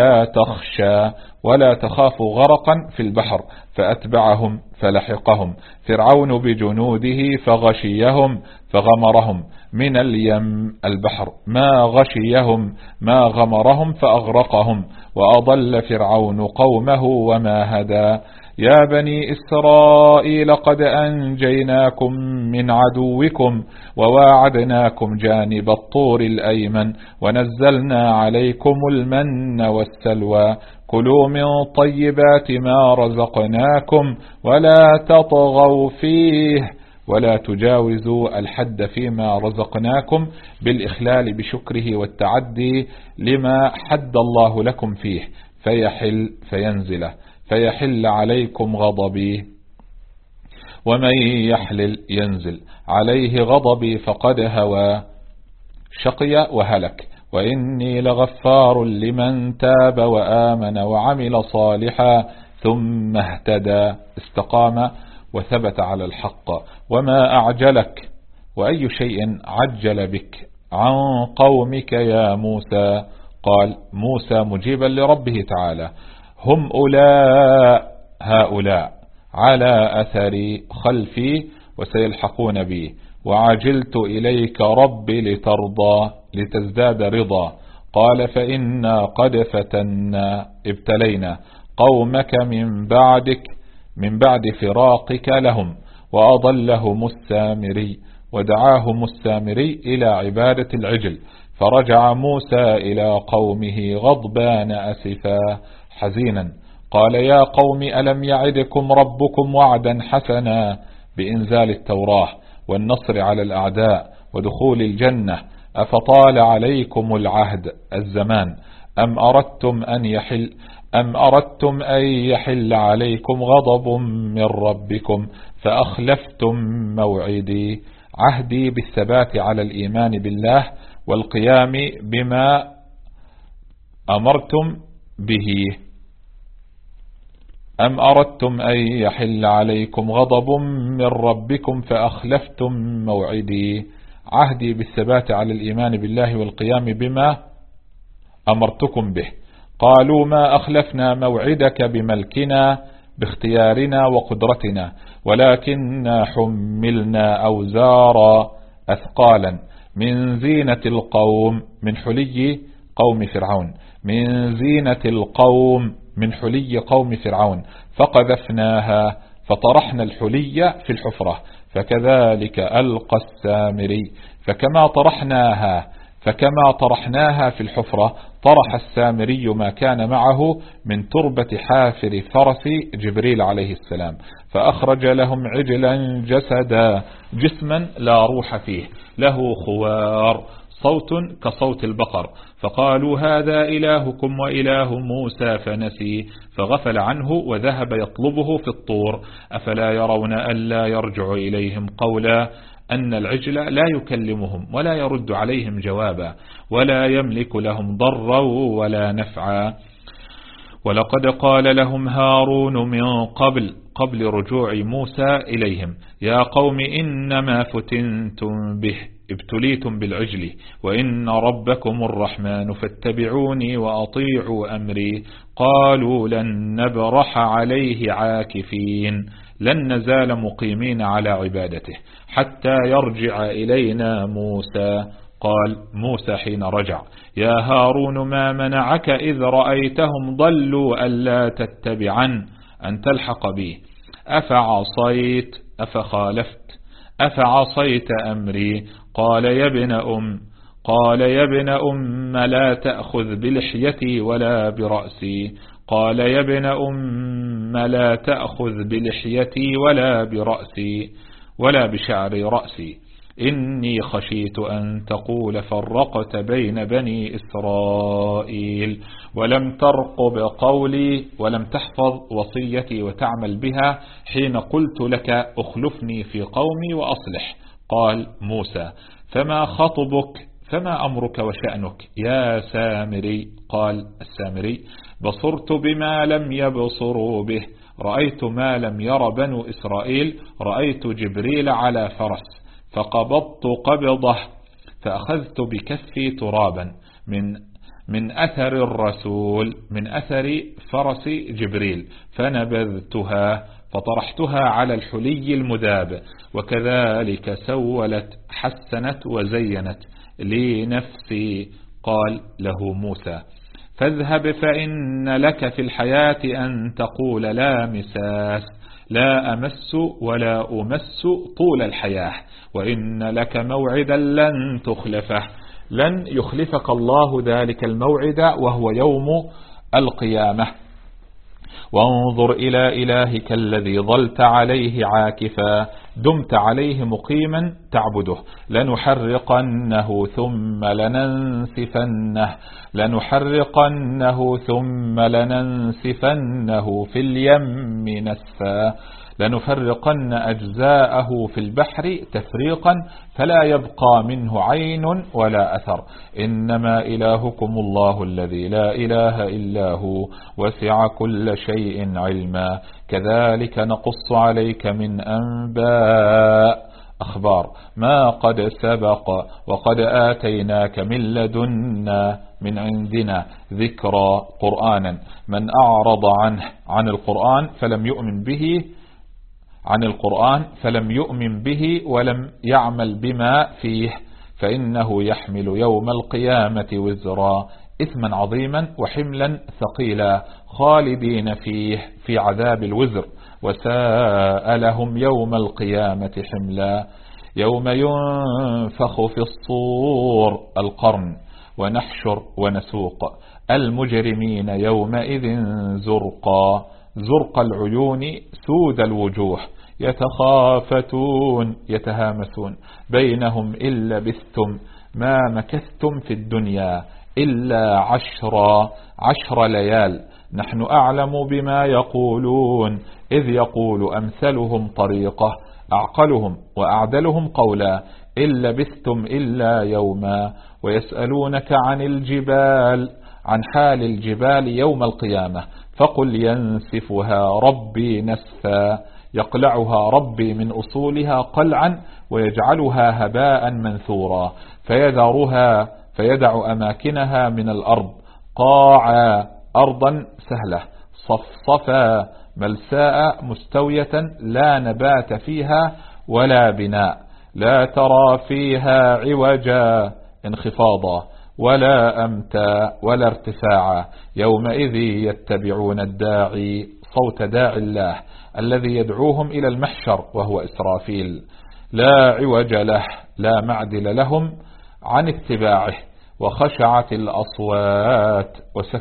ولا تخاف غرقا في البحر فأتبعهم فلحقهم فرعون بجنوده فغمرهم من اليم البحر ما غمرهم فأغرقهم وأضل فرعون قومه وما هدى. يا بني إسرائيل قد أنجيناكم من عدوكم وواعدناكم جانب الطور الأيمن ونزلنا عليكم المن والسلوى كلوا من طيبات ما رزقناكم ولا تطغوا فيه ولا تجاوزوا الحد فيما رزقناكم بالإخلال بشكره والتعدي لما حد الله لكم فيه فيحل عليكم غضبي ومن يحلل ينزل عليه غضبي فقد هوى شقي وهلك. وإني لغفار لمن تاب وآمن وعمل صالحا ثم اهتدى استقام وثبت على الحق. وما أعجلك وأي شيء عجل بك عن قومك يا موسى؟ قال موسى مجيبا لربه تعالى هم هؤلاء على أثري خلفي وسيلحقون بي وعجلت إليك ربي لتزداد رضا. قال فإنا قد ابتلينا قومك من بعد فراقك لهم وأضلهم السامري، ودعاهم السامري إلى عبادة العجل. فرجع موسى إلى قومه غضبان أسفا حزينا، قال يا قوم ألم يعدكم ربكم وعدا حسنا بإنزال التوراة والنصر على الأعداء ودخول الجنة، أفطال عليكم العهد الزمان أم أردتم أن يحل عليكم غضب من ربكم فأخلفتم موعدي. عهدي بالثبات على الإيمان بالله والقيام بما أمرتم به. أم أردتم أن يحل عليكم غضب من ربكم فأخلفتم موعدي. عهدي بالثبات على الإيمان بالله والقيام بما أمرتكم به. قالوا ما أخلفنا موعدك بملكنا باختيارنا وقدرتنا، ولكننا حملنا أوزارا أثقالا من زينة القوم من حلي قوم فرعون من حلي قوم فرعون فقذفناها فطرحنا الحلي في الحفرة، فكذلك ألقى السامري فكما طرحناها في الحفرة طرح السامري ما كان معه من تربة حافر فرس جبريل عليه السلام، فأخرج لهم عجلا جسما لا روح فيه له خوار صوت كصوت البقر، فقالوا هذا إلهكم وإله موسى فنسي، فغفل عنه وذهب يطلبه في الطور. أفلا يرون ألا يرجع إليهم قولا، أن العجل لا يكلمهم ولا يرد عليهم جوابا ولا يملك لهم ضرا ولا نفعا. ولقد قال لهم هارون من قبل رجوع موسى إليهم يا قوم إنما فتنتم به ابتليتم بالعجل وإن ربكم الرحمن فاتبعوني وأطيعوا أمري. قالوا لن نبرح عليه عاكفين، لن نزال مقيمين على عبادته حتى يرجع إلينا موسى. قال موسى حين رجع يا هارون ما منعك إذ رأيتهم ضلوا ألا تتبعن أن تلحق بي أفعصيت أمري. قال يا ابن أم لا تأخذ بلحيتي ولا برأسي. قال يا ابن أم لا تأخذ بلحيتي ولا بشعر رأسي، إني خشيت أن تقول فرقت بين بني إسرائيل ولم ترقب قولي ولم تحفظ وصيتي وتعمل بها حين قلت لك أخلفني في قومي وأصلح. قال موسى فما خطبك فما أمرك وشأنك يا سامري؟ قال السامري بصرت بما لم يبصروا به، رأيت ما لم ير بنو إسرائيل، رأيت جبريل على فرس فقبضت قبضه فأخذت بكفي ترابا من أثر الرسول من أثر فرس جبريل فنبذتها فطرحتها على الحلي المذاب، وكذلك سولت حسنت وزينت لي نفسي. قال له موسى فاذهب فإن لك في الحياة أن تقول لا مساس لا أمس ولا أمس طول الحياة، وإن لك موعدا لن تخلفه، لن يخلفك الله ذلك الموعد وهو يوم القيامة. وانظر إلى إلهك الذي ظلت عليه عاكفا دمت عليه مقيما تعبده، لنحرقنه ثم لننسفنه في اليم نسفا، لنفرقن أجزاءه في البحر تفريقا فلا يبقى منه عين ولا أثر، إنما إلهكم الله الذي لا إله إلا هو وسع كل شيء علما، كذلك نقص عليك من أنباء أخبار ما قد سبق وقد آتيناك من لدنا من عندنا ذكرى قرآنا، من أعرض عن القرآن فلم يؤمن به ولم يعمل بما فيه فإنه يحمل يوم القيامة وزرا إثما عظيما وحملا ثقيلا خالدين فيه في عذاب الوزر وساء لهم يوم القيامة حملا. يوم ينفخ في الصور القرن ونحشر ونسوق المجرمين يومئذ زرقا زرق العيون سود الوجوه يتخافتون يتهامسون بينهم إن لبثتم ما مكثتم في الدنيا إلا 10 ليال نحن أعلم بما يقولون إذ يقول أمثلهم طريقة أعقلهم وأعدلهم قولا إن لبثتم إلا يوما. ويسألونك عن الجبال عن حال الجبال يوم القيامة فقل ينسفها ربي نسفا يقلعها ربي من أصولها قلعا ويجعلها هباء منثورا فيدع أماكنها من الأرض قاعا أرضا سهلة صفصفا ملساء مستوية لا نبات فيها ولا بناء لا ترى فيها عوجا انخفاضا ولا أمتا ولا ارتفاعا. يومئذ يتبعون الداعي صوت داعي الله الذي يدعوهم إلى المحشر وهو إسرافيل لا عوج له لا معدل لهم عن اتباعه. وخشعت الأصوات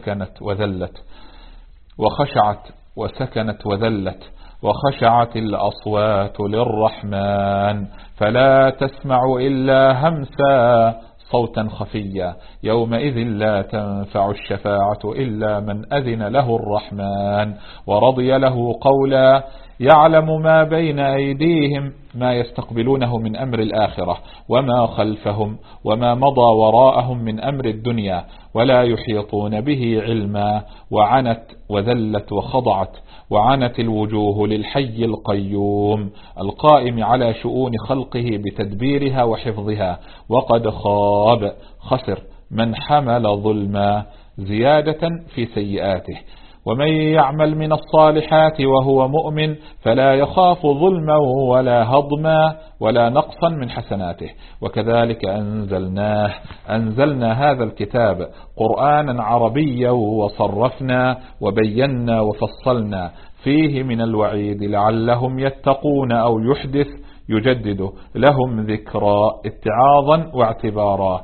وسكنت وذلت وخشعت الأصوات للرحمن فلا تسمع إلا همسا صوتا خفيا. يومئذ لا تنفع الشفاعة إلا من أذن له الرحمن ورضي له قولا. يعلم ما بين أيديهم ما يستقبلونه من أمر الآخرة وما خلفهم وما مضى وراءهم من أمر الدنيا ولا يحيطون به علما. وعنت وذلت وخضعت وعنت الوجوه للحي القيوم القائم على شؤون خلقه بتدبيرها وحفظها. وقد خسر من حمل ظلما زيادة في سيئاته. ومن يعمل من الصالحات وهو مؤمن فلا يخاف ظلما ولا هضما ولا نقصا من حسناته. وكذلك أنزلنا هذا الكتاب قرآنا عربيا وصرفنا وبينا وفصلنا فيه من الوعيد لعلهم يتقون أو يجدد لهم ذكرى اتعاظا واعتبارا.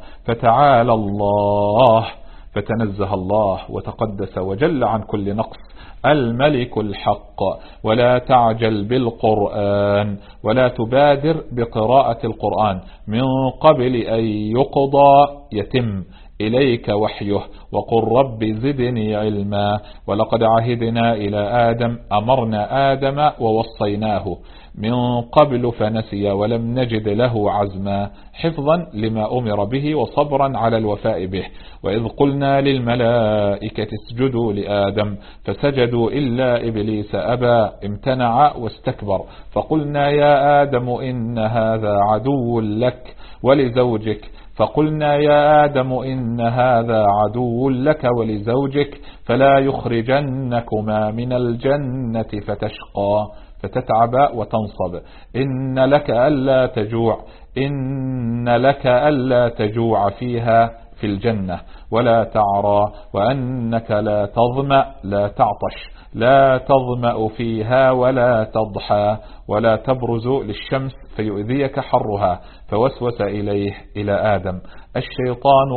فتنزه الله وتقدس وجل عن كل نقص الملك الحق. ولا تعجل بالقرآن ولا تبادر بقراءة القرآن من قبل أن يتم إليك وحيه وقل رب زدني علما. ولقد عهدنا إلى آدم أمرنا آدم ووصيناه من قبل فنسي ولم نجد له عزما حفظا لما أمر به وصبرا على الوفاء به. وإذ قلنا للملائكة اسجدوا لآدم فسجدوا إلا إبليس أبى امتنع واستكبر. فقلنا يا آدم إن هذا عدو لك ولزوجك فلا يخرجنكما من الجنة فتشقى فتتعب وتنصب. إن لك ألا تجوع فيها في الجنة ولا تعرى وأنك لا تظمأ لا تعطش لا تظمأ فيها ولا تضحى ولا تبرز للشمس فيؤذيك حرها. فوسوس إلى آدم الشيطان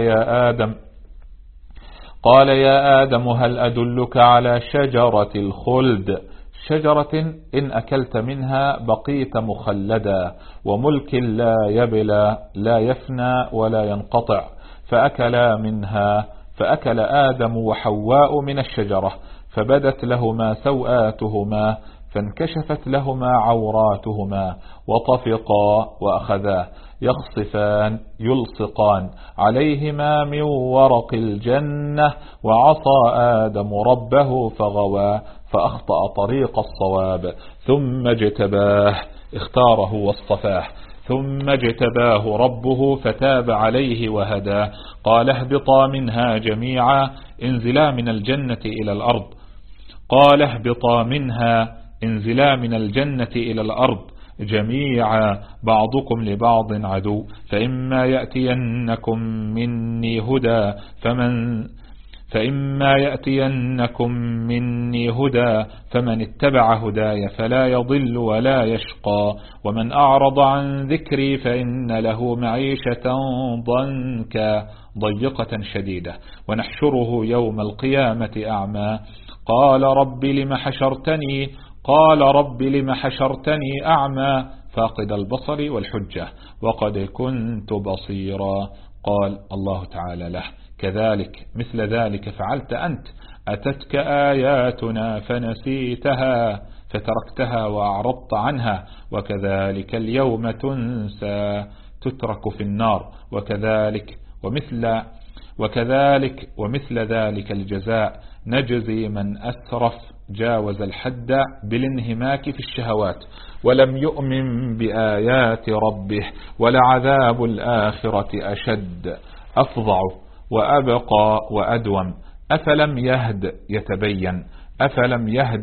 قال يا آدم هل أدلك على شجرة الخلد شجرة إن أكلت منها بقيت مخلدا وملك لا يبلى لا يفنى ولا ينقطع. فأكل آدم وحواء من الشجرة فبدت لهما سوآتهما فانكشفت لهما عوراتهما وطفقا وأخذا يخصفان يلصقان عليهما من ورق الجنة. وعصى آدم ربه فغوى فأخطأ طريق الصواب ثم اجتباه اختاره واصطفاه ثم اجتباه ربه فتاب عليه وهداه. قال اهبطا منها جميعا انزلا من الجنة إلى الأرض جميعا بعضكم لبعض عدو فإما يأتينكم مني هدى فإما يأتينكم مني هدى فمن اتبع هداي فلا يضل ولا يشقى ومن أعرض عن ذكري فإن له معيشة ضيقة شديدة ونحشره يوم القيامة أعمى قال رب لم حشرتني أعمى فاقد البصر والحجة وقد كنت بصيرا. قال الله تعالى له كذلك مثل ذلك فعلت أنت أتتك آياتنا فنسيتها فتركتها وأعرضت عنها وكذلك اليوم تنسى تترك في النار ومثل ذلك الجزاء نجزي من أسرف جاوز الحد بالانهماك في الشهوات ولم يؤمن بآيات ربه ولعذاب الآخرة أشد أفظع وأبقى وأدوم أفلم يهد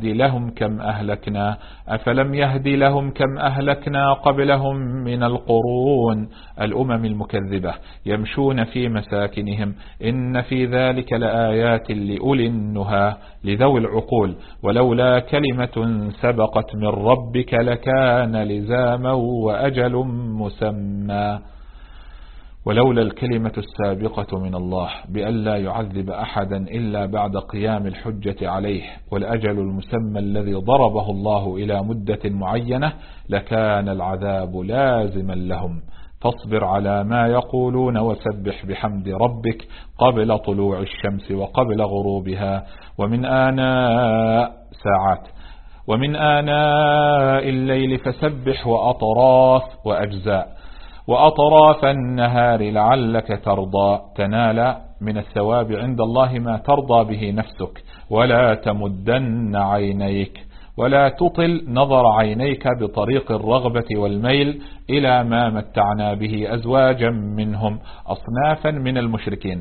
لهم كم أهلكنا قبلهم من القرون الأمم المكذبة يمشون في مساكنهم إن في ذلك لآيات لأولي النهى لذوي العقول ولولا كلمة سبقت من ربك لكان لزاما وأجل مسمى. ولولا الكلمة السابقة من الله بألا يعذب أحدا إلا بعد قيام الحجة عليه والأجل المسمى الذي ضربه الله إلى مدة معينة لكان العذاب لازما لهم. فاصبر على ما يقولون وسبح بحمد ربك قبل طلوع الشمس وقبل غروبها ومن آناء الليل فسبح وأطراف النهار لعلك ترضى تنال من الثواب عند الله ما ترضى به نفسك ولا تطل نظر عينيك بطريق الرغبة والميل إلى ما متعنا به أزواجا منهم أصنافا من المشركين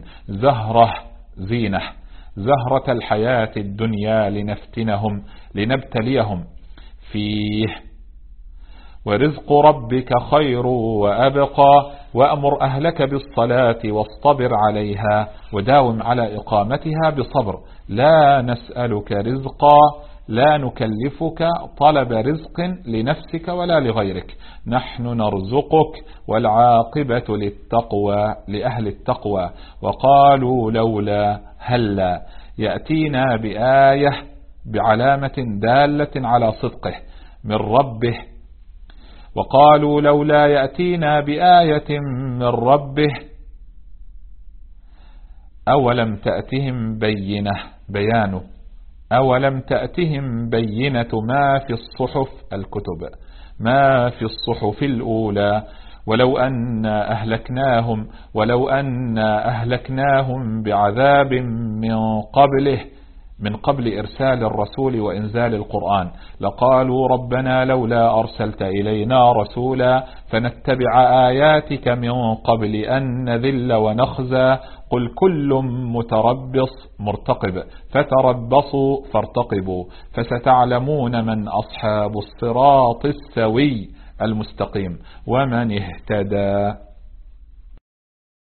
زهرة الحياة الدنيا لنبتليهم فيه ورزق ربك خير وأبقى وأمر أهلك بالصلاة واصطبر عليها وداوم على إقامتها بصبر لا نسألك رزقا لا نكلفك طلب رزق لنفسك ولا لغيرك نحن نرزقك والعاقبة للتقوى لأهل التقوى. وقالوا لولا هلا يأتينا بآية بعلامة دالة على صدقه من ربه وقالوا لولا يأتينا بآية من ربه أولم تأتهم بينة ما في الصحف الكتب ما في الصحف الأولى ولو أن أهلكناهم بعذاب من قبل إرسال الرسول وإنزال القرآن لقالوا ربنا لولا أرسلت إلينا رسولا فنتبع آياتك من قبل أن نذل ونخزى قل كل مرتقب فتربصوا فارتقبوا فستعلمون من أصحاب الصراط السوي المستقيم ومن اهتدى.